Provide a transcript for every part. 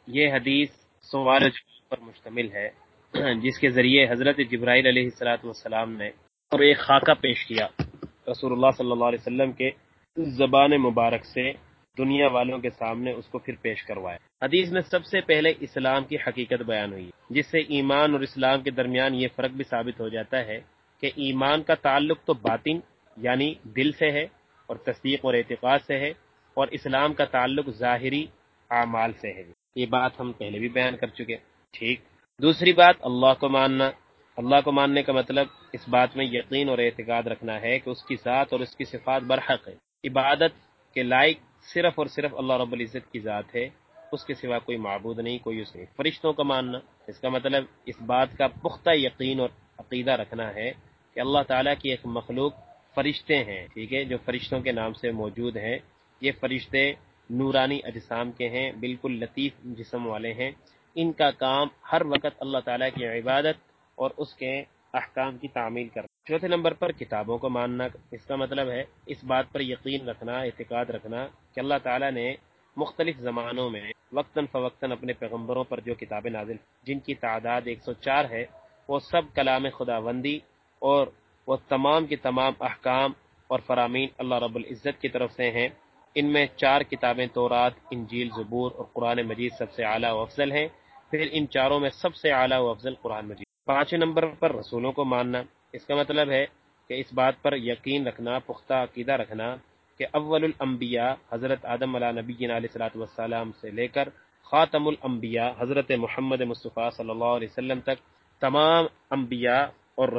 یہ حدیث سوال و جواب پر مشتمل ہے، جس کے ذریعے حضرت جبرائیل علیہ الصلوۃ والسلام نے اور ایک خاکہ پیش کیا رسول اللہ صلی اللہ علیہ وسلم کے زبان مبارک سے دنیا والوں کے سامنے اس کو پھر پیش کروایا۔ حدیث میں سب سے پہلے اسلام کی حقیقت بیان ہوئی، جس سے ایمان اور اسلام کے درمیان یہ فرق بھی ثابت ہو جاتا ہے کہ ایمان کا تعلق تو باطن یعنی دل سے ہے اور تصدیق اور اعتقاد سے ہے، اور اسلام کا تعلق ظاہری اعمال سے ہے۔ یہ بات ہم پہلے بھی بیان کر چکے۔ ٹھیک، دوسری بات اللہ کو ماننا۔ اللہ کو ماننے کا مطلب اس بات میں یقین اور اعتقاد رکھنا ہے کہ اس کی ذات اور اس کی صفات برحق ہے، عبادت کے لائق صرف اور صرف اللہ رب العزت کی ذات ہے، اس کے سوا کوئی معبود نہیں، کوئی اس نہیں۔ فرشتوں کا ماننا، اس کا مطلب اس بات کا پختہ یقین اور عقیدہ رکھنا ہے کہ اللہ تعالیٰ کی ایک مخلوق فرشتے ہیں، ٹھیک ہے، جو فرشتوں کے نام سے موجود ہیں۔ یہ فرشتے نورانی اجسام کے ہیں، بالکل لطیف جسم والے ہیں۔ ان کا کام ہر وقت اللہ تعالیٰ کی عبادت اور اس کے احکام کی تعمیل کرنا۔ چوتھے نمبر پر کتابوں کو ماننا، اس کا مطلب ہے اس بات پر یقین رکھنا، اعتقاد رکھنا کہ اللہ تعالیٰ نے مختلف زمانوں میں وقتاً فوقتاً اپنے پیغمبروں پر جو کتابیں نازل، جن کی تعداد 104 ہے، وہ سب کلام خداوندی اور وہ تمام کے تمام احکام اور فرامین اللہ رب العزت کی طرف سے ہیں۔ ان میں 4 کتابیں تورات، انجیل، زبور اور قرآن مجید سب سے اعلیٰ و افضل ہیں، پھر ان چاروں میں سب سے اعلیٰ و افضل قرآن مجید۔ 5 نمبر پر رسولوں کو ماننا، اس کا مطلب ہے کہ اس بات پر یقین رکھنا، پختہ عقیدہ رکھنا کہ اول الانبیاء حضرت آدم علیہ نبینا علیہ الصلوۃ والسلام سے لے کر خاتم الانبیاء حضرت محمد مصطفیٰ صلی اللہ علیہ وسلم تک تمام انبیاء اور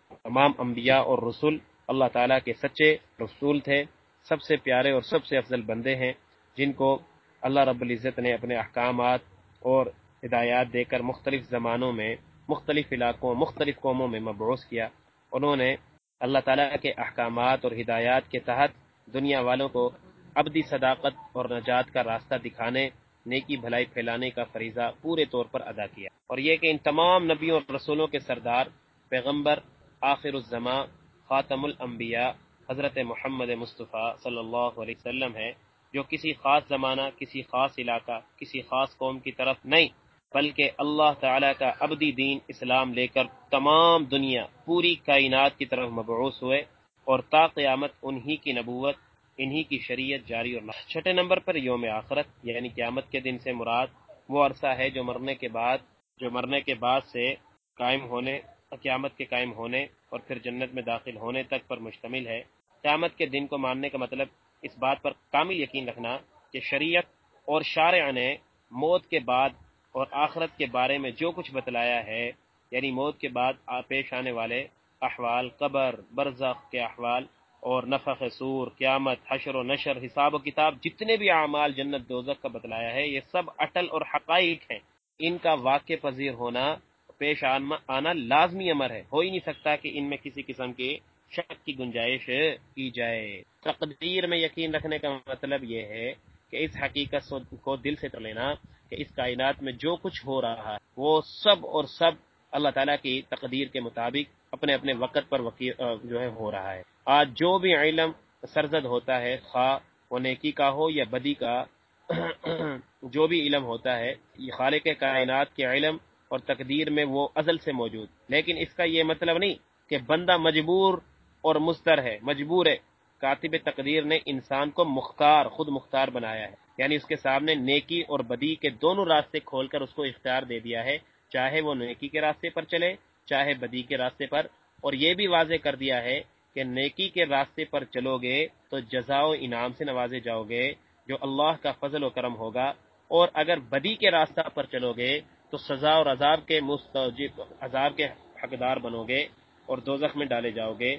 رسول اللہ تعالیٰ کے سچے رسول تھے، سب سے پیارے اور سب سے افضل بندے ہیں، جن کو اللہ رب العزت نے اپنے احکامات اور ہدایات دے کر مختلف زمانوں میں، مختلف علاقوں، مختلف قوموں میں مبعوث کیا۔ انہوں نے اللہ تعالیٰ کے احکامات اور ہدایات کے تحت دنیا والوں کو ابدی صداقت اور نجات کا راستہ دکھانے، نیکی بھلائی پھیلانے کا فریضہ پورے طور پر ادا کیا، اور یہ کہ ان تمام نبیوں اور رسولوں کے سردار، پیغمبر، آخر الزماں، خاتم الانبیاء حضرت محمد مصطفیٰ صلی اللہ علیہ وسلم ہے، جو کسی خاص زمانہ، کسی خاص علاقہ، کسی خاص قوم کی طرف نہیں، بلکہ اللہ تعالیٰ کا ابدی دین اسلام لے کر تمام دنیا، پوری کائنات کی طرف مبعوث ہوئے، اور تا قیامت انہی کی نبوت، انہی کی شریعت جاری اور نافذ۔ 6 نمبر پر یوم آخرت یعنی قیامت کے دن سے مراد وہ عرصہ ہے جو مرنے کے بعد سے قائم ہونے، قیامت کے قائم ہونے اور پھر جنت میں داخل ہونے تک پر مشتمل ہے۔ قیامت کے دن کو ماننے کا مطلب اس بات پر کامل یقین رکھنا کہ شریعت اور شارع نے موت کے بعد اور آخرت کے بارے میں جو کچھ بتلایا ہے، یعنی موت کے بعد پیش آنے والے احوال، قبر، برزخ کے احوال اور نفخ صور، قیامت، حشر و نشر، حساب و کتاب، جتنے بھی اعمال جنت دوزخ کا بتلایا ہے، یہ سب اٹل اور حقائق ہیں۔ ان کا واقع پذیر ہونا، پیش آنا لازمی امر ہے، ہو ہی نہیں سکتا کہ ان میں کسی قسم کی شک کی گنجائش کی جائے۔ تقدیر میں یقین رکھنے کا مطلب یہ ہے کہ اس حقیقت کو دل سے کر لینا کہ اس کائنات میں جو کچھ ہو رہا ہے وہ سب اور سب اللہ تعالیٰ کی تقدیر کے مطابق اپنے اپنے وقت پر جو ہے ہو رہا ہے۔ آج جو بھی علم سرزد ہوتا ہے، خواہ وہ نیکی کا ہو یا بدی کا، جو بھی علم ہوتا ہے، یہ خالق کائنات کے علم اور تقدیر میں وہ ازل سے موجود، لیکن اس کا یہ مطلب نہیں کہ بندہ مجبور اور مضطر ہے، مجبور ہے۔ کاتب تقدیر نے انسان کو خود مختار بنایا ہے، یعنی اس کے سامنے نیکی اور بدی کے دونوں راستے کھول کر اس کو اختیار دے دیا ہے، چاہے وہ نیکی کے راستے پر چلے، چاہے بدی کے راستے پر، اور یہ بھی واضح کر دیا ہے کہ نیکی کے راستے پر چلو گے تو جزا و انعام سے نوازے جاؤ گے، جو اللہ کا فضل و کرم ہوگا، اور اگر بدی کے راستہ پر چلو گے تو سزا اور عذاب کے مستوجب، عذاب کے حقدار بنو گے اور دوزخ میں ڈالے جاؤ گے،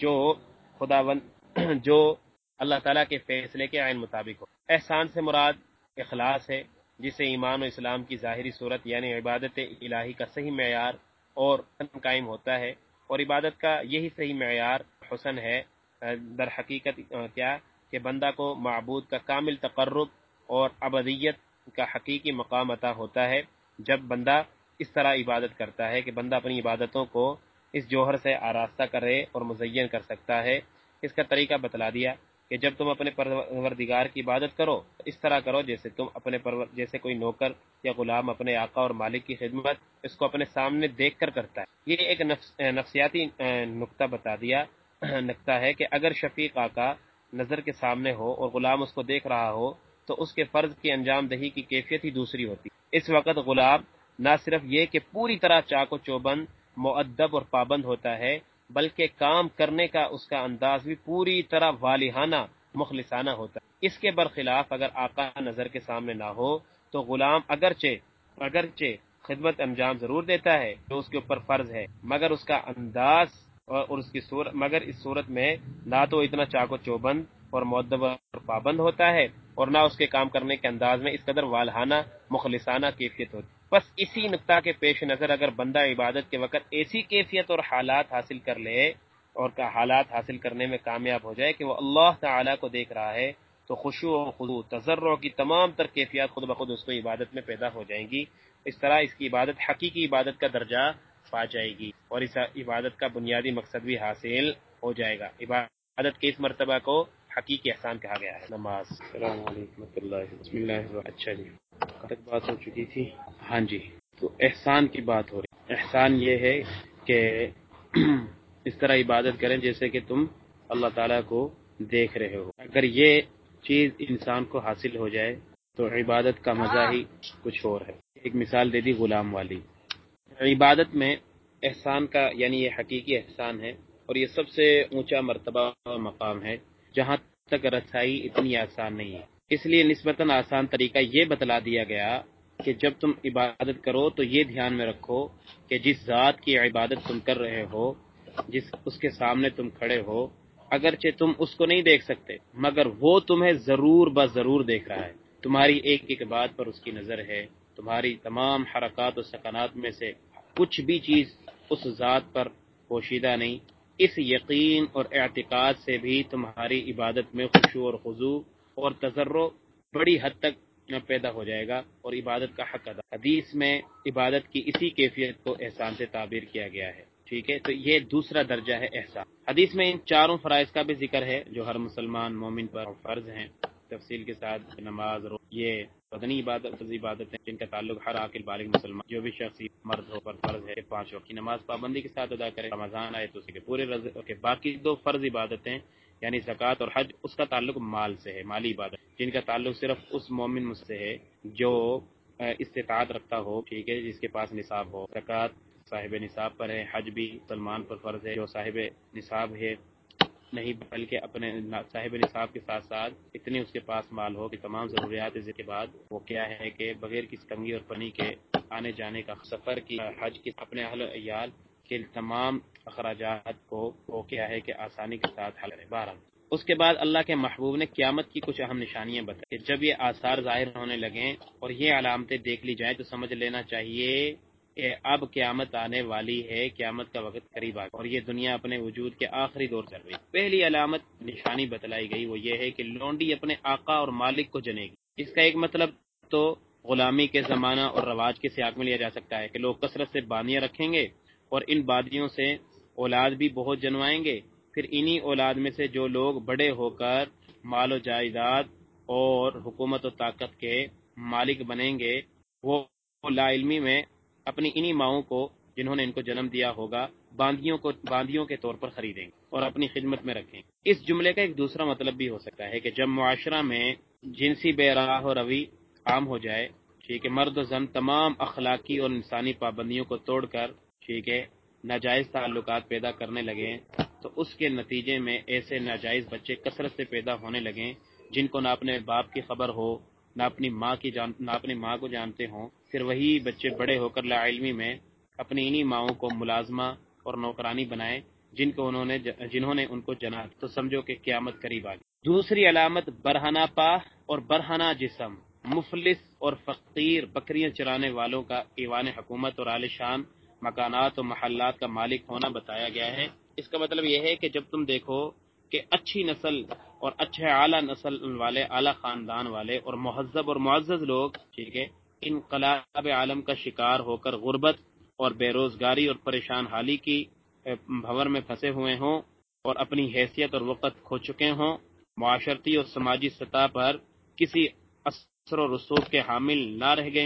جو اللہ تعالیٰ کے فیصلے کے عین مطابق ہو۔ احسان سے مراد اخلاص ہے، جسے ایمان و اسلام کی ظاہری صورت یعنی عبادت الہی کا صحیح معیار اور قائم ہوتا ہے، اور عبادت کا یہی صحیح معیار حسن ہے۔ در حقیقت کیا کہ بندہ کو معبود کا کامل تقرب اور عبدیت کا حقیقی مقام عطا ہوتا ہے جب بندہ اس طرح عبادت کرتا ہے کہ بندہ اپنی عبادتوں کو اس جوہر سے آراستہ کرے اور مزین کر سکتا ہے۔ اس کا طریقہ بتلا دیا کہ جب تم اپنے پروردگار کی عبادت کرو اس طرح کرو جیسے کوئی نوکر یا غلام اپنے آقا اور مالک کی خدمت اس کو اپنے سامنے دیکھ کر کرتا ہے۔ یہ ایک نفسیاتی نقطہ بتا دیا نقطہ ہے کہ اگر شفیق آقا نظر کے سامنے ہو اور غلام اس کو دیکھ رہا ہو تو اس کے فرض کی انجام دہی کی کیفیت ہی دوسری ہوتی ہے۔ اس وقت غلام نہ صرف یہ کہ پوری طرح چاق و چوبند، مؤدب اور پابند ہوتا ہے، بلکہ کام کرنے کا اس کا انداز بھی پوری طرح والہانہ، مخلصانہ ہوتا ہے۔ اس کے برخلاف اگر آقا نظر کے سامنے نہ ہو تو غلام اگرچہ خدمت انجام ضرور دیتا ہے جو اس کے اوپر فرض ہے، مگر اس کا انداز اور اس کی صورت، مگر اس صورت میں نہ تو اتنا چاق و چوبند اور مؤدب اور پابند ہوتا ہے اور نہ اس کے کام کرنے کے انداز میں اس قدر والہانہ، مخلصانہ کیفیت ہوتی ہے۔ بس اسی نقطہ کے پیش نظر اگر بندہ عبادت کے وقت ایسی کیفیت اور حالات حاصل کر لے اور حالات حاصل کرنے میں کامیاب ہو جائے کہ وہ اللہ تعالی کو دیکھ رہا ہے، تو خشوع و خضوع، تضرع کی تمام تر کیفیات خود بخود اس کو عبادت میں پیدا ہو جائیں گی۔ اس طرح اس کی عبادت حقیقی عبادت کا درجہ پا جائے گی اور اس عبادت کا بنیادی مقصد بھی حاصل ہو جائے گا۔ عبادت کے اس مرتبہ کو حقیقی احسان کہا گیا ہے۔ نماز۔ السلام علیکم ورحمۃ اللہ۔ بسم اللہ الرحمن۔ اچھا جی، تک بات ہو چکی تھی۔ ہاں جی، تو احسان کی بات ہو رہی۔ احسان یہ ہے کہ اس طرح عبادت کریں جیسے کہ تم اللہ تعالیٰ کو دیکھ رہے ہو۔ اگر یہ چیز انسان کو حاصل ہو جائے تو عبادت کا مزہ ہی کچھ اور ہے۔ ایک مثال دے دی غلام والی۔ عبادت میں احسان کا یعنی یہ حقیقی احسان ہے اور یہ سب سے اونچا مرتبہ اور مقام ہے جہاں تک رسائی اتنی آسان نہیں ہے۔ اس لیے نسبتاً آسان طریقہ یہ بتلا دیا گیا کہ جب تم عبادت کرو تو یہ دھیان میں رکھو کہ جس ذات کی عبادت تم کر رہے ہو، اس کے سامنے تم کھڑے ہو، اگرچہ تم اس کو نہیں دیکھ سکتے مگر وہ تمہیں ضرور ضرور دیکھ رہا ہے۔ تمہاری ایک ایک بات پر اس کی نظر ہے۔ تمہاری تمام حرکات و سکنات میں سے کچھ بھی چیز اس ذات پر پوشیدہ نہیں۔ اس یقین اور اعتقاد سے بھی تمہاری عبادت میں خشوع اور خضوع اور تضرع بڑی حد تک پیدا ہو جائے گا اور عبادت کا حق ادا۔ حدیث میں عبادت کی اسی کیفیت کو احسان سے تعبیر کیا گیا ہے۔ ٹھیک ہے، تو یہ دوسرا درجہ ہے احسان۔ حدیث میں ان چاروں فرائض کا بھی ذکر ہے جو ہر مسلمان مومن پر فرض ہیں، تفصیل کے ساتھ۔ نماز، یہ بدنی عبادت ہیں جن کا تعلق ہر عاقل بالغ مسلمان جو بھی شخص مرد ہو پر فرض ہے 5 وقت کی نماز پابندی کے ساتھ ادا کرے۔ رمضان آئے تو اس کے پورے روزے۔ باقی 2 فرض عبادتیں یعنی زکوٰۃ اور حج، اس کا تعلق مال سے ہے، مالی عبادت جن کا تعلق صرف اس مومن سے ہے جو استطاعت رکھتا ہو، ٹھیک ہے، جس کے پاس نصاب ہو۔ زکوٰۃ صاحب نصاب پر ہے، حج بھی مسلمان پر فرض ہے جو صاحب نصاب ہے نہیں، بلکہ اپنے صاحب نصاب کے ساتھ ساتھ اتنی اس کے پاس مال ہو کہ تمام ضروریات کے بعد وہ کیا ہے کہ بغیر کسی تنگی اور پنی کے آنے جانے کا، سفر کی، حج کی، اپنے اہل عیال کے تمام اخراجات کو وہ کیا ہے کہ آسانی کے ساتھ حل کرے۔ بہرحال اس کے بعد اللہ کے محبوب نے قیامت کی کچھ اہم نشانیاں بتائی کہ جب یہ آثار ظاہر ہونے لگیں اور یہ علامتیں دیکھ لی جائیں تو سمجھ لینا چاہیے کہ اب قیامت آنے والی ہے، قیامت کا وقت قریب آ گیا اور یہ دنیا اپنے وجود کے آخری دور چل رہی ہے۔ پہلی علامت نشانی بتلائی گئی وہ یہ ہے کہ لونڈی اپنے آقا اور مالک کو جنے گی۔ اس کا ایک مطلب تو غلامی کے زمانہ اور رواج کے سیاق میں لیا جا سکتا ہے کہ لوگ کثرت سے بانیاں رکھیں گے اور ان بادیوں سے اولاد بھی بہت جنوائیں گے، پھر انہی اولاد میں سے جو لوگ بڑے ہو کر مال و جائیداد اور حکومت و طاقت کے مالک بنیں گے وہ لا علمی میں اپنی انہی ماؤں کو جنہوں نے ان کو جنم دیا ہوگا باندیوں کے طور پر خریدیں گے اور اپنی خدمت میں رکھیں گے۔ اس جملے کا ایک دوسرا مطلب بھی ہو سکتا ہے کہ جب معاشرہ میں جنسی بے راہ و روی عام ہو جائے، ٹھیک ہے، مرد و زن تمام اخلاقی اور انسانی پابندیوں کو توڑ کر، ٹھیک ہے، ناجائز تعلقات پیدا کرنے لگیں تو اس کے نتیجے میں ایسے ناجائز بچے کثرت سے پیدا ہونے لگیں جن کو نہ اپنے باپ کی خبر ہو، نہ اپنی ماں کو جانتے ہوں، پھر وہی بچے بڑے ہو کر لا علمی میں اپنی انہی ماؤں کو ملازمہ اور نوکرانی بنائیں جنہوں نے ان کو جنا، تو سمجھو کہ قیامت قریب آ گئی۔ دوسری علامت برہنہ پاہ اور برہنہ جسم، مفلس اور فقیر بکریاں چرانے والوں کا ایوان حکومت اور عالیشان مکانات و محلات کا مالک ہونا بتایا گیا ہے۔ اس کا مطلب یہ ہے کہ جب تم دیکھو کہ اچھی نسل اور اچھے اعلیٰ نسل والے، اعلیٰ خاندان والے اور مہذب اور معزز لوگ، ٹھیک ہے، انقلاب عالم کا شکار ہو کر غربت اور بے روزگاری اور پریشان حالی کی بھنور میں پھنسے ہوئے ہوں اور اپنی حیثیت اور وقت کھو چکے ہوں، معاشرتی اور سماجی سطح پر کسی اثر و رسوخ کے حامل نہ رہ گئے ہوں،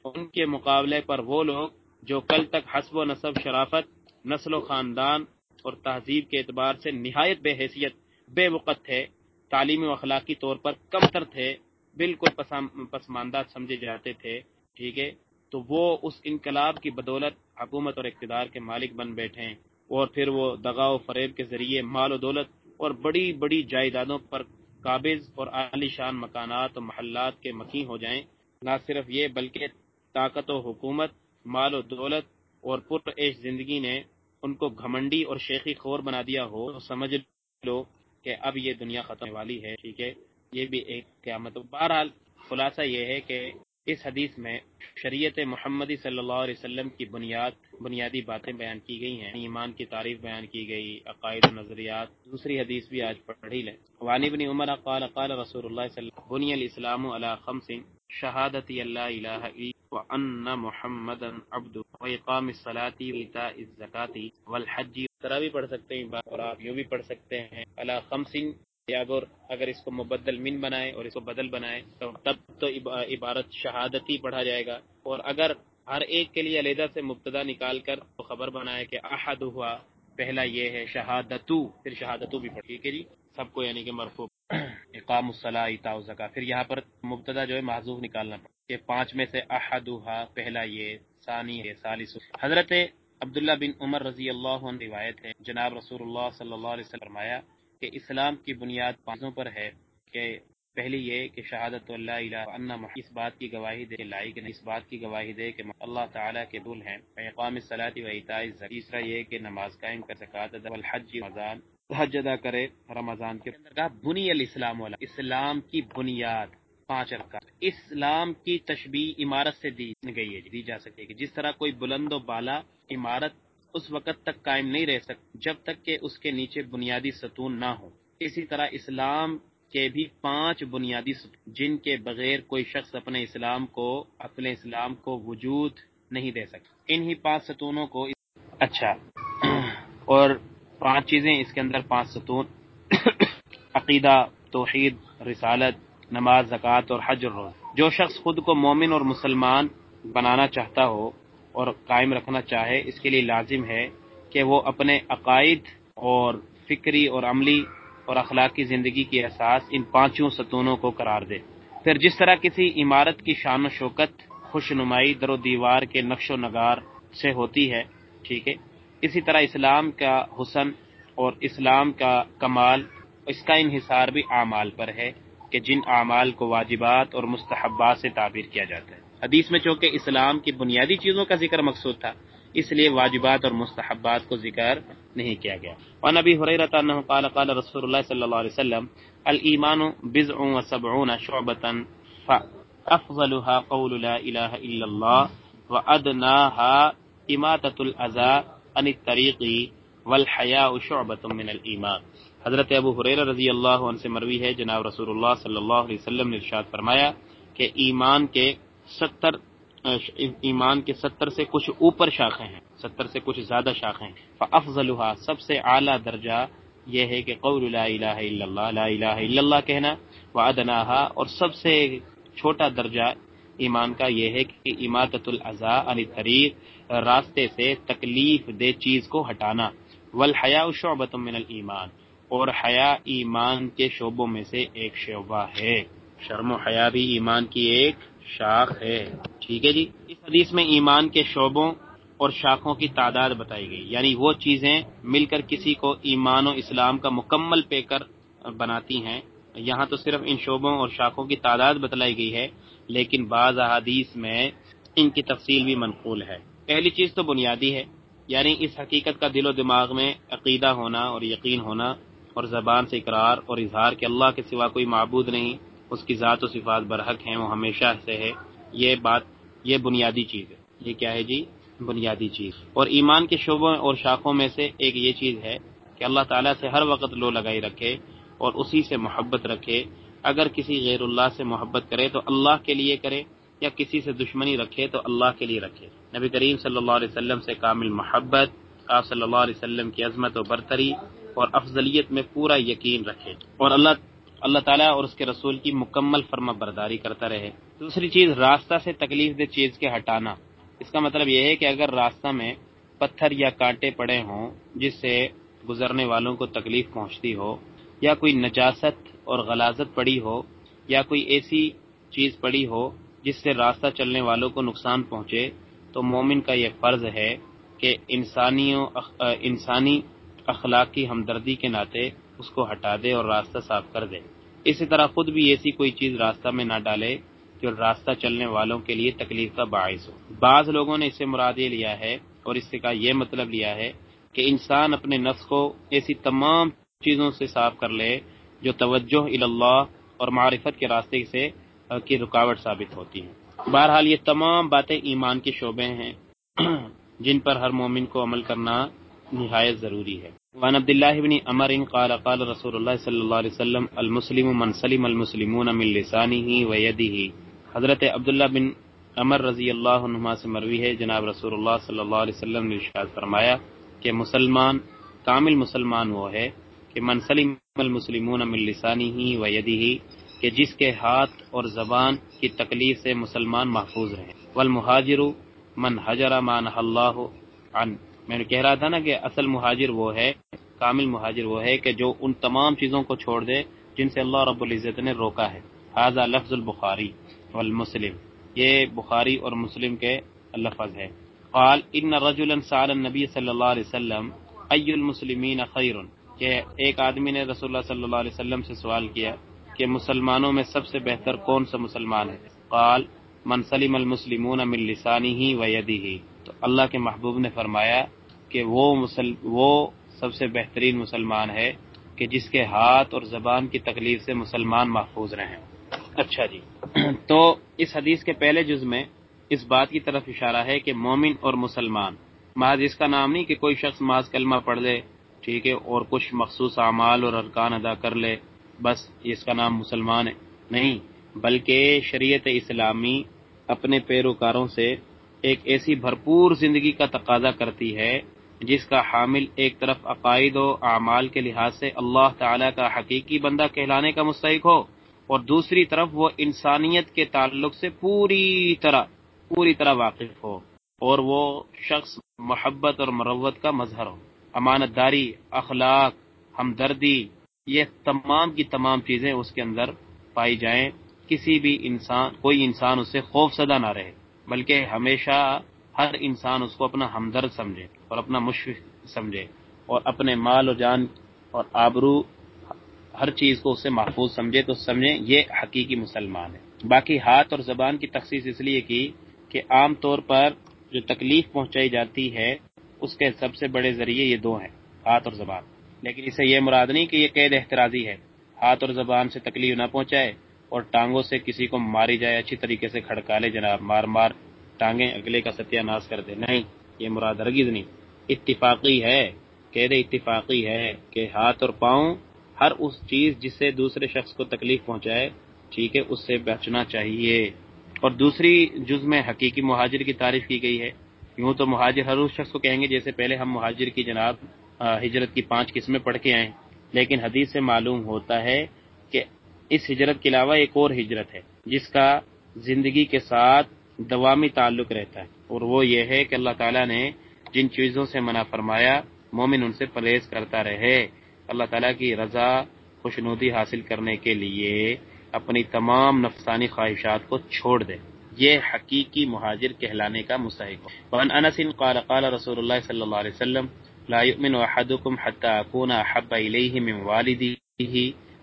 ان کے مقابلے پر وہ لوگ جو کل تک حسب و نسب، شرافت، نسل و خاندان اور تہذیب کے اعتبار سے نہایت بے حیثیت، بے وقت تھے، تعلیمی و اخلاقی طور پر کمتر تھے، بالکل پسماندہ سمجھے جاتے تھے، ٹھیک ہے، تو وہ اس انقلاب کی بدولت حکومت اور اقتدار کے مالک بن بیٹھے ہیں، اور پھر وہ دغا و فریب کے ذریعے مال و دولت اور بڑی بڑی جائیدادوں پر قابض اور عالی شان مکانات و محلات کے مکین ہو جائیں۔ نہ صرف یہ بلکہ طاقت و حکومت، مال و دولت اور پرعیش زندگی نے ان کو گھمنڈی اور شیخی خور بنا دیا ہو، تو سمجھ لو کہ اب یہ دنیا ختم ہونے والی ہے، ٹھیک ہے، یہ بھی ایک قیامت۔ بہرحال خلاصہ یہ ہے کہ اس حدیث میں شریعت محمدی صلی اللہ علیہ وسلم کی بنیادی باتیں بیان کی گئی ہیں، ایمان کی تعریف بیان کی گئی، عقائد و نظریات۔ دوسری حدیث بھی آج پڑھ ہی لیں۔ وعن ابن عمر قال قال رسول اللہ صلی اللہ علیہ وسلم بنی الاسلام علی خمس شہادت اللہ الہ الا وان محمدا عبدہ واقام الصلاۃ وایتاء الزکاۃ والحج۔ طرح بھی پڑھ سکتے ہیں اور آپ یوں بھی پڑھ سکتے ہیں علی خمس، یا اگر اس کو مبدل من بنائے اور اس کو بدل بنائے تو تب تو عبارت شہادتی پڑھا جائے گا، اور اگر ہر ایک کے لیے علیحدہ سے مبتدا نکال کر تو خبر بنائے کہ احد ہوا، پہلا یہ ہے شہادتو، پھر شہادتو بھی پڑھی، ٹھیک ہے جی، سب کو یعنی کہ مرفوع اقام الصلاۃ ایتاء الزکاۃ، پھر یہاں پر مبتدا جو ہے محذوف نکالنا پڑا کہ پانچ میں سے احدھا، پہلا یہ، ثانی ہے، ثالث۔ حضرت عبداللہ بن عمر رضی اللہ عنہ روایت ہے، جناب رسول اللہ صلی اللہ علیہ وسلم فرمایا کہ اسلام کی بنیاد پانچوں پر ہے، کہ پہلی یہ کہ شہادت اللہ الہ الا اللہ، اس بات کی گواہی دے لائق نہیں، اس بات کی گواہی دے کہ اللہ تعالیٰ کے رسول ہیں، اقام الصلاۃ و ایتاء الزکاۃ، تیسرا یہ کہ نماز قائم کر، زکوٰۃ ادا، والحج، رمضان، حج ادا کرے رمضان کے اندر۔ کہا بنی الاسلام والا، اسلام کی بنیاد، پانچ ارکان۔ اسلام کی تشبیہ عمارت سے دی گئی ہے، دی جا سکتی ہے کہ جس طرح کوئی بلند و بالا عمارت اس وقت تک قائم نہیں رہ سکتی جب تک کہ اس کے نیچے بنیادی ستون نہ ہو، اسی طرح اسلام کے بھی پانچ بنیادی ستون جن کے بغیر کوئی شخص اپنے اسلام کو وجود نہیں دے سکتا، انہی پانچ ستونوں کو اچھا اور پانچ چیزیں اس کے اندر، پانچ ستون عقیدہ، توحید، رسالت، نماز، زکوٰۃ اور حج اور روزہ۔ جو شخص خود کو مومن اور مسلمان بنانا چاہتا ہو اور قائم رکھنا چاہے، اس کے لیے لازم ہے کہ وہ اپنے عقائد اور فکری اور عملی اور اخلاقی زندگی کی اساس ان پانچوں ستونوں کو قرار دے۔ پھر جس طرح کسی عمارت کی شان و شوکت، خوشنمائی در و دیوار کے نقش و نگار سے ہوتی ہے، ٹھیک ہے، اسی طرح اسلام کا حسن اور اسلام کا کمال، اس کا انحصار بھی اعمال پر ہے کہ جن اعمال کو واجبات اور مستحبات سے تعبیر کیا جاتا ہے۔ حدیث میں چونکہ اسلام کی بنیادی چیزوں کا ذکر مقصود تھا، اس لیے واجبات اور مستحبات کو ذکر نہیں کیا گیا۔ وعن ابی ہریرہ انہ قال قال رسول اللہ صلی اللہ علیہ وسلم الایمان بضع وسبعون شعبۃ فافضلها قول لا الہ الا اللہ وادناها اماطۃ الاذى عن الطریق والحیاء شعبۃ من الایمان۔ حضرت ابو ہریرہ رضی اللہ عنہ سے مروی ہے، جناب رسول اللہ صلی اللہ علیہ وسلم نے ارشاد فرمایا کہ ایمان کے 70 سے کچھ اوپر شاخیں ہیں، 70 سے کچھ زیادہ شاخیں ہیں۔ فافضلها، سب سے اعلیٰ درجہ یہ ہے کہ قول لا الہ الا اللہ، لا الہ الا اللہ کہنا، وادناها، اور سب سے چھوٹا درجہ ایمان کا یہ ہے کہ اماطۃ الاذى عن الطریق، راستے سے تکلیف دہ چیز کو ہٹانا، والحیاء شعبۃ من الایمان، اور حیا ایمان کے شعبوں میں سے ایک شعبہ ہے، شرم و حیا بھی ایمان کی ایک شاخ ہے، ٹھیک ہے جی۔ اس حدیث میں ایمان کے شعبوں اور شاخوں کی تعداد بتائی گئی، یعنی وہ چیزیں مل کر کسی کو ایمان و اسلام کا مکمل پیکر بناتی ہیں۔ یہاں تو صرف ان شعبوں اور شاخوں کی تعداد بتلائی گئی ہے، لیکن بعض احادیث میں ان کی تفصیل بھی منقول ہے۔ پہلی چیز تو بنیادی ہے، یعنی اس حقیقت کا دل و دماغ میں عقیدہ ہونا اور یقین ہونا، اور زبان سے اقرار اور اظہار کہ اللہ کے سوا کوئی معبود نہیں، اس کی ذات و صفات برحق ہیں، وہ ہمیشہ سے ہے، یہ بنیادی چیز ہے۔ یہ کیا ہے جی؟ بنیادی چیز۔ اور ایمان کے شعبوں اور شاخوں میں سے ایک یہ چیز ہے کہ اللہ تعالیٰ سے ہر وقت لو لگائی رکھے اور اسی سے محبت رکھے۔ اگر کسی غیر اللہ سے محبت کرے تو اللہ کے لیے کرے، یا کسی سے دشمنی رکھے تو اللہ کے لیے رکھے۔ نبی کریم صلی اللہ علیہ وسلم سے کامل محبت، آپ صلی اللہ علیہ وسلم کی عظمت و برتری اور افضلیت میں پورا یقین رکھے، اور اللہ اللہ تعالیٰ اور اس کے رسول کی مکمل فرما برداری کرتا رہے۔ دوسری چیز، راستہ سے تکلیف دہ چیز کے ہٹانا۔ اس کا مطلب یہ ہے کہ اگر راستہ میں پتھر یا کانٹے پڑے ہوں جس سے گزرنے والوں کو تکلیف پہنچتی ہو، یا کوئی نجاست اور غلاظت پڑی ہو، یا کوئی ایسی چیز پڑی ہو جس سے راستہ چلنے والوں کو نقصان پہنچے، تو مومن کا یہ فرض ہے کہ انسانی اخلاق کی ہمدردی کے ناطے اس کو ہٹا دے اور راستہ صاف کر دے۔ اسی طرح خود بھی ایسی کوئی چیز راستہ میں نہ ڈالے جو راستہ چلنے والوں کے لیے تکلیف کا باعث ہو۔ بعض لوگوں نے اس سے مراد یہ لیا ہے اور اس سے کا یہ مطلب لیا ہے کہ انسان اپنے نفس کو ایسی تمام چیزوں سے صاف کر لے جو توجہ اللہ اور معرفت کے راستے سے کی رکاوٹ ثابت ہوتی ہیں۔ بہرحال یہ تمام باتیں ایمان کے شعبے ہیں جن پر ہر مومن کو عمل کرنا نہایت ضروری ہے۔ وعن عبداللہ بن عمر قال قال رسول اللہ صلی اللہ علیہ وسلم المسلم من سلم المسلمون من لسانه ویده۔ حضرت عبداللہ بن عمر رضی اللہ عنہما سے مروی ہے، جناب رسول اللہ صلی اللہ علیہ وسلم نے ارشاد فرمایا کہ مسلمان، کامل مسلمان وہ ہے کہ من سلم المسلمون من لسانه ویده، کہ جس کے ہاتھ اور زبان کی تکلیف سے مسلمان محفوظ رہیں۔ والمہاجر من حجر ما نہى اللہ عنہ، میں نے کہہ رہا تھا نا کہ اصل مہاجر وہ ہے، کامل مہاجر وہ ہے کہ جو ان تمام چیزوں کو چھوڑ دے جن سے اللہ رب العزت نے روکا ہے۔ ھذا لفظ البخاری والمسلم، یہ بخاری اور مسلم کے لفظ ہے۔ قال ان رجلا سأل النبی صلی اللہ علیہ وسلم ای المسلمین خیر، کہ ایک آدمی نے رسول اللہ صلی اللہ علیہ وسلم سے سوال کیا کہ مسلمانوں میں سب سے بہتر کون سا مسلمان ہے؟ قال من سلم المسلمون من لسانه ویده، تو اللہ کے محبوب نے فرمایا کہ وہ سب سے بہترین مسلمان ہے کہ جس کے ہاتھ اور زبان کی تکلیف سے مسلمان محفوظ رہیں۔ اچھا جی، تو اس حدیث کے پہلے جز میں اس بات کی طرف اشارہ ہے کہ مومن اور مسلمان محض اس کا نام نہیں کہ کوئی شخص محض کلمہ پڑھ لے، ٹھیک ہے، اور کچھ مخصوص اعمال اور ارکان ادا کر لے، بس اس کا نام مسلمان ہے، نہیں، بلکہ شریعت اسلامی اپنے پیروکاروں سے ایک ایسی بھرپور زندگی کا تقاضا کرتی ہے جس کا حامل ایک طرف عقائد و اعمال کے لحاظ سے اللہ تعالیٰ کا حقیقی بندہ کہلانے کا مستحق ہو، اور دوسری طرف وہ انسانیت کے تعلق سے پوری طرح واقف ہو، اور وہ شخص محبت اور مروت کا مظہر ہو، امانت داری، اخلاق، ہمدردی، یہ تمام کی تمام چیزیں اس کے اندر پائی جائیں، کوئی انسان اس سے خوف زدہ نہ رہے، بلکہ ہمیشہ ہر انسان اس کو اپنا ہمدرد سمجھے اور اپنا مشفق سمجھے، اور اپنے مال و جان اور آبرو ہر چیز کو اس سے محفوظ سمجھے، تو سمجھیں یہ حقیقی مسلمان ہے۔ باقی ہاتھ اور زبان کی تخصیص اس لیے کی کہ عام طور پر جو تکلیف پہنچائی جاتی ہے اس کے سب سے بڑے ذریعے یہ دو ہیں، ہاتھ اور زبان، لیکن اسے یہ مراد نہیں کہ یہ قید احترازی ہے، ہاتھ اور زبان سے تکلیف نہ پہنچائے اور ٹانگوں سے کسی کو ماری جائے، اچھی طریقے سے کھڑکا لے جناب، مار ٹانگیں اگلے کا ستیہ ناش کر دے، نہیں، یہ مراد ہرگز نہیں۔ اتفاقی ہے، قید اتفاقی ہے کہ ہاتھ اور پاؤں ہر اس چیز جس سے دوسرے شخص کو تکلیف پہنچائے، ٹھیک ہے، اس سے بچنا چاہیے۔ اور دوسری جز میں حقیقی مہاجر کی تعریف کی گئی ہے۔ یوں تو مہاجر ہر اس شخص کو کہیں گے، جیسے پہلے ہم مہاجر کی جناب ہجرت کی 5 قسمیں پڑھ کے آئے، لیکن حدیث سے معلوم ہوتا ہے کہ اس ہجرت کے علاوہ ایک اور ہجرت ہے جس کا زندگی کے ساتھ دوامی تعلق رہتا ہے، اور وہ یہ ہے کہ اللہ تعالیٰ نے جن چیزوں سے منع فرمایا مومن ان سے پرہیز کرتا رہے، اللہ تعالیٰ کی رضا خوشنودی حاصل کرنے کے لیے اپنی تمام نفسانی خواہشات کو چھوڑ دے، یہ حقیقی مہاجر کہلانے کا مستحق ہو۔ وعن انس قال قال رسول اللہ صلی اللہ علیہ وسلم لا يؤمن احدكم حتى اكون احب اليه من والده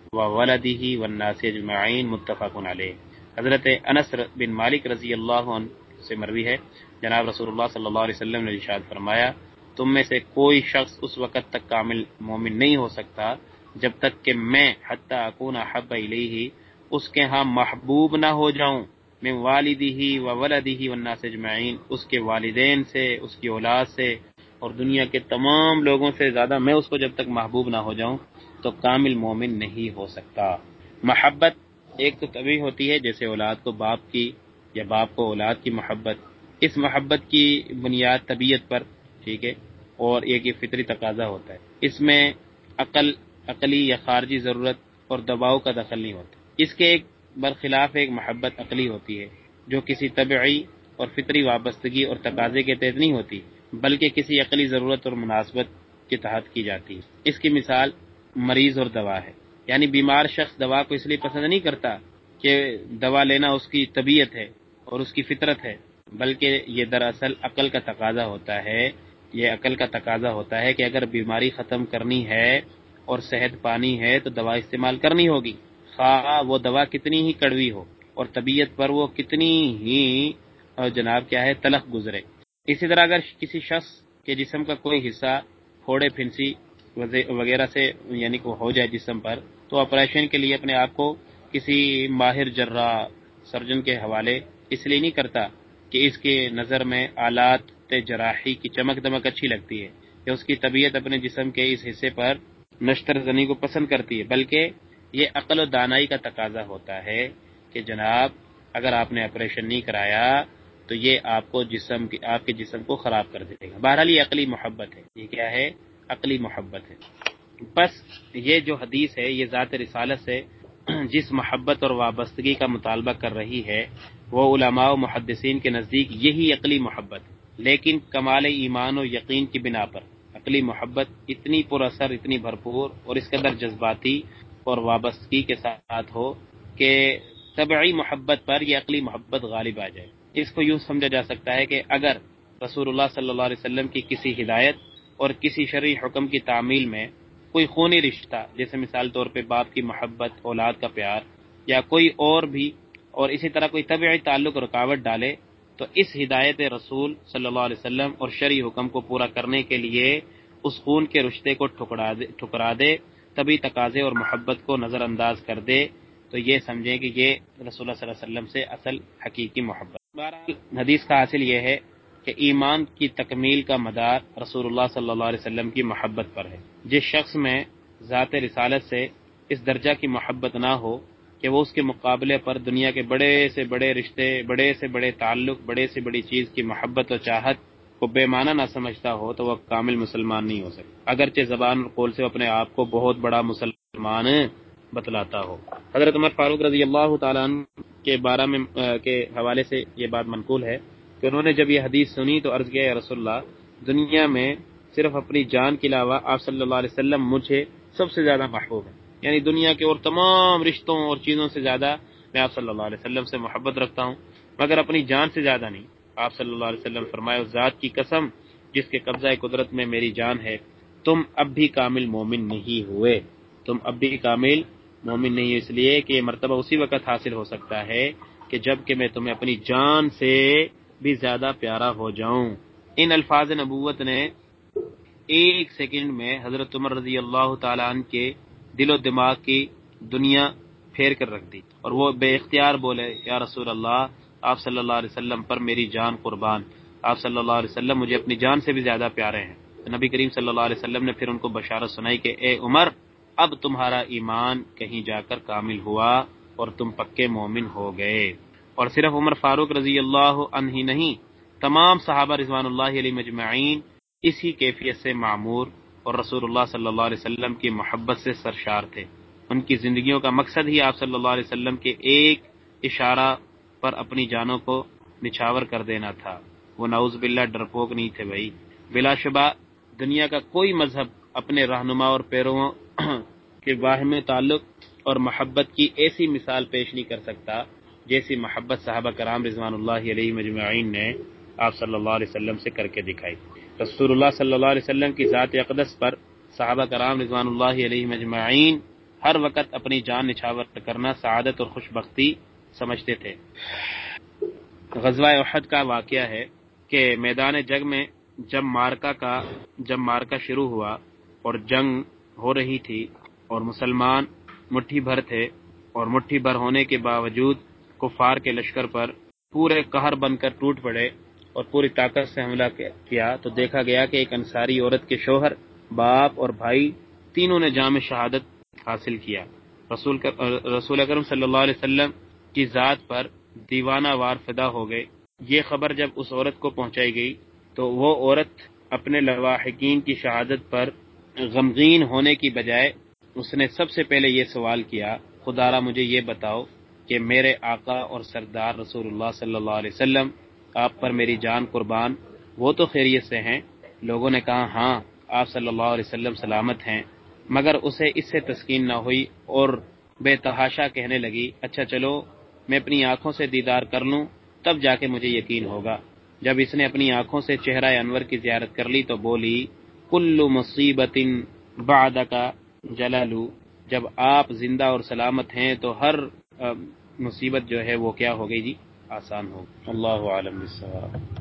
وولده والناس اجمعین، متفق علیہ۔ حضرت انس بن مالک رضی اللہ عنہ سے مروی ہے، جناب رسول اللہ صلی اللہ علیہ وسلم نے ارشاد فرمایا تم میں سے کوئی شخص اس وقت تک کامل مومن نہیں ہو سکتا جب تک کہ میں حتی اکون احب الیہ، اس کے ہاں محبوب نہ ہو جاؤں، من والدہ و ولدہ والناس اجمعین، اس کے والدین سے، اس کی اولاد سے اور دنیا کے تمام لوگوں سے زیادہ میں اس کو جب تک محبوب نہ ہو جاؤں تو کامل مومن نہیں ہو سکتا۔ محبت ایک تو طبعی ہوتی ہے، جیسے اولاد کو باپ کی یا باپ کو اولاد کی محبت، اس محبت کی بنیاد طبیعت پر، ٹھیک ہے، اور ایک یہ فطری تقاضا ہوتا ہے، اس میں عقلی یا خارجی ضرورت اور دباؤ کا دخل نہیں ہوتا۔ اس کے ایک برخلاف ایک محبت عقلی ہوتی ہے جو کسی طبعی اور فطری وابستگی اور تقاضے کے تحت نہیں ہوتی، بلکہ کسی عقلی ضرورت اور مناسبت کے تحت کی جاتی ہے۔ اس کی مثال مریض اور دوا ہے، یعنی بیمار شخص دوا کو اس لیے پسند نہیں کرتا کہ دوا لینا اس کی طبیعت ہے اور اس کی فطرت ہے، بلکہ یہ دراصل عقل کا تقاضا ہوتا ہے۔ یہ عقل کا تقاضا ہوتا ہے کہ اگر بیماری ختم کرنی ہے اور صحت پانی ہے تو دوا استعمال کرنی ہوگی، خواہ وہ دوا کتنی ہی کڑوی ہو اور طبیعت پر وہ کتنی ہی جناب کیا ہے تلخ گزرے۔ اسی طرح اگر کسی شخص کے جسم کا کوئی حصہ پھوڑے پھنسی وغیرہ سے یعنی کو ہو جائے جسم پر، تو آپریشن کے لیے اپنے آپ کو کسی ماہر جراح سرجن کے حوالے اس لیے نہیں کرتا کہ اس کے نظر میں آلات جراحی کی چمک دمک اچھی لگتی ہے کہ اس کی طبیعت اپنے جسم کے اس حصے پر نشتر زنی کو پسند کرتی ہے، بلکہ یہ عقل و دانائی کا تقاضا ہوتا ہے کہ جناب اگر آپ نے آپریشن نہیں کرایا تو یہ آپ کے جسم کو خراب کر دے گا۔ بہرحال یہ عقلی محبت ہے۔ یہ کیا ہے؟ عقلی محبت ہے۔ بس یہ جو حدیث ہے یہ ذات رسالت سے جس محبت اور وابستگی کا مطالبہ کر رہی ہے وہ علماء و محدثین کے نزدیک یہی عقلی محبت ہے، لیکن کمال ایمان و یقین کی بنا پر عقلی محبت اتنی پر اثر، اتنی بھرپور اور اس قدر جذباتی اور وابستگی کے ساتھ ہو کہ طبعی محبت پر یہ عقلی محبت غالب آ جائے۔ اس کو یوں سمجھا جا سکتا ہے کہ اگر رسول اللہ صلی اللہ علیہ وسلم کی کسی ہدایت اور کسی شرعی حکم کی تعمیل میں کوئی خونی رشتہ، جیسے مثال طور پہ باپ کی محبت، اولاد کا پیار، یا کوئی اور بھی، اور اسی طرح کوئی طبعی تعلق رکاوٹ ڈالے، تو اس ہدایت رسول صلی اللہ علیہ وسلم اور شرعی حکم کو پورا کرنے کے لیے اس خون کے رشتے کو ٹھکرا دے، تبھی تقاضے اور محبت کو نظر انداز کر دے، تو یہ سمجھیں کہ یہ رسول اللہ صلی اللہ علیہ وسلم سے اصل حقیقی محبت۔ بہرحال حدیث کا حاصل یہ ہے کہ ایمان کی تکمیل کا مدار رسول اللہ صلی اللہ علیہ وسلم کی محبت پر ہے۔ جس شخص میں ذات رسالت سے اس درجہ کی محبت نہ ہو کہ وہ اس کے مقابلے پر دنیا کے بڑے سے بڑے رشتے، بڑے سے بڑے تعلق، بڑے سے بڑی چیز کی محبت و چاہت کو بے معنی نہ سمجھتا ہو، تو وہ کامل مسلمان نہیں ہو سکتا، اگرچہ زبان اور قول سے اپنے آپ کو بہت بڑا مسلمان بتلاتا ہو۔ حضرت عمر فاروق رضی اللہ تعالیٰ عنہ کے بارے میں کے حوالے سے یہ بات منقول ہے کہ انہوں نے جب یہ حدیث سنی تو عرض کیا یا رسول اللہ، دنیا میں صرف اپنی جان کے علاوہ آپ صلی اللہ علیہ وسلم مجھے سب سے زیادہ محبوب ہے، یعنی دنیا کے اور تمام رشتوں اور چیزوں سے زیادہ میں آپ صلی اللہ علیہ وسلم سے محبت رکھتا ہوں، مگر اپنی جان سے زیادہ نہیں۔ آپ صلی اللہ علیہ وسلم فرمائے، اس ذات کی قسم جس کے قبضہ قدرت میں میری جان ہے، تم اب بھی کامل مومن نہیں ہوئے، تم اب بھی کامل مومن نہیں، اس لیے کہ یہ مرتبہ اسی وقت حاصل ہو سکتا ہے کہ جب کہ میں تمہیں اپنی جان سے بھی زیادہ پیارا ہو جاؤں۔ ان الفاظ نبوت نے ایک سیکنڈ میں حضرت عمر رضی اللہ تعالیٰ عنہ کے دل و دماغ کی دنیا پھیر کر رکھ دی، اور وہ بے اختیار بولے، یا رسول اللہ، آپ صلی اللہ علیہ وسلم پر میری جان قربان، آپ صلی اللہ علیہ وسلم مجھے اپنی جان سے بھی زیادہ پیارے ہیں۔ تو نبی کریم صلی اللہ علیہ وسلم نے پھر ان کو بشارت سنائی کہ اے عمر، اب تمہارا ایمان کہیں جا کر کامل ہوا اور تم پکے مومن ہو گئے۔ اور صرف عمر فاروق رضی اللہ عنہ ہی نہیں، تمام صحابہ رضوان اللہ علیہ مجمعین اسی کیفیت سے معمور اور رسول اللہ صلی اللہ علیہ وسلم کی محبت سے سرشار تھے۔ ان کی زندگیوں کا مقصد ہی آپ صلی اللہ علیہ وسلم کے ایک اشارہ پر اپنی جانوں کو نچھاور کر دینا تھا۔ وہ نعوذ باللہ ڈرپوک نہیں تھے بھائی۔ بلا شبہ دنیا کا کوئی مذہب اپنے رہنما اور پیرووں کے باہمی تعلق اور محبت کی ایسی مثال پیش نہیں کر سکتا جیسی محبت صحابہ کرام رضوان اللہ علیہ مجمعین نے آپ صلی اللہ علیہ وسلم سے کر کے دکھائی۔ رسول اللہ صلی اللہ علیہ وسلم کی ذات اقدس پر صحابہ کرام رضوان اللہ علیہ مجمعین ہر وقت اپنی جان نچھاور کرنا سعادت اور خوشبختی سمجھتے تھے۔ غزوہ احد کا واقعہ ہے کہ میدان جنگ میں جب مارکا شروع ہوا اور جنگ ہو رہی تھی اور مسلمان مٹھی بھر تھے، اور مٹھی بھر ہونے کے باوجود کفار کے لشکر پر پورے قہر بن کر ٹوٹ پڑے اور پوری طاقت سے حملہ کیا، تو دیکھا گیا کہ ایک انصاری عورت کے شوہر، باپ اور بھائی تینوں نے جام شہادت حاصل کیا۔ رسول اکرم صلی اللہ علیہ وسلم کی ذات پر دیوانہ وار فدا ہو گئے۔ یہ خبر جب اس عورت کو پہنچائی گئی تو وہ عورت اپنے لواحقین کی شہادت پر غمگین ہونے کی بجائے اس نے سب سے پہلے یہ سوال کیا، خدارا مجھے یہ بتاؤ کہ میرے آقا اور سردار رسول اللہ صلی اللہ علیہ وسلم، آپ پر میری جان قربان، وہ تو خیریت سے ہیں؟ لوگوں نے کہا ہاں، آپ صلی اللہ علیہ وسلم سلامت ہیں، مگر اسے اس سے تسکین نہ ہوئی اور بے تحاشا کہنے لگی، اچھا چلو میں اپنی آنکھوں سے دیدار کر لوں تب جا کے مجھے یقین ہوگا۔ جب اس نے اپنی آنکھوں سے چہرہ انور کی زیارت کر لی تو بولی، کل مصیبت بعدک جلالو، جب آپ زندہ اور سلامت ہیں تو ہر مصیبت جو ہے وہ کیا ہو گئی جی، آسان ہو۔ اللہ عالم بالصواب۔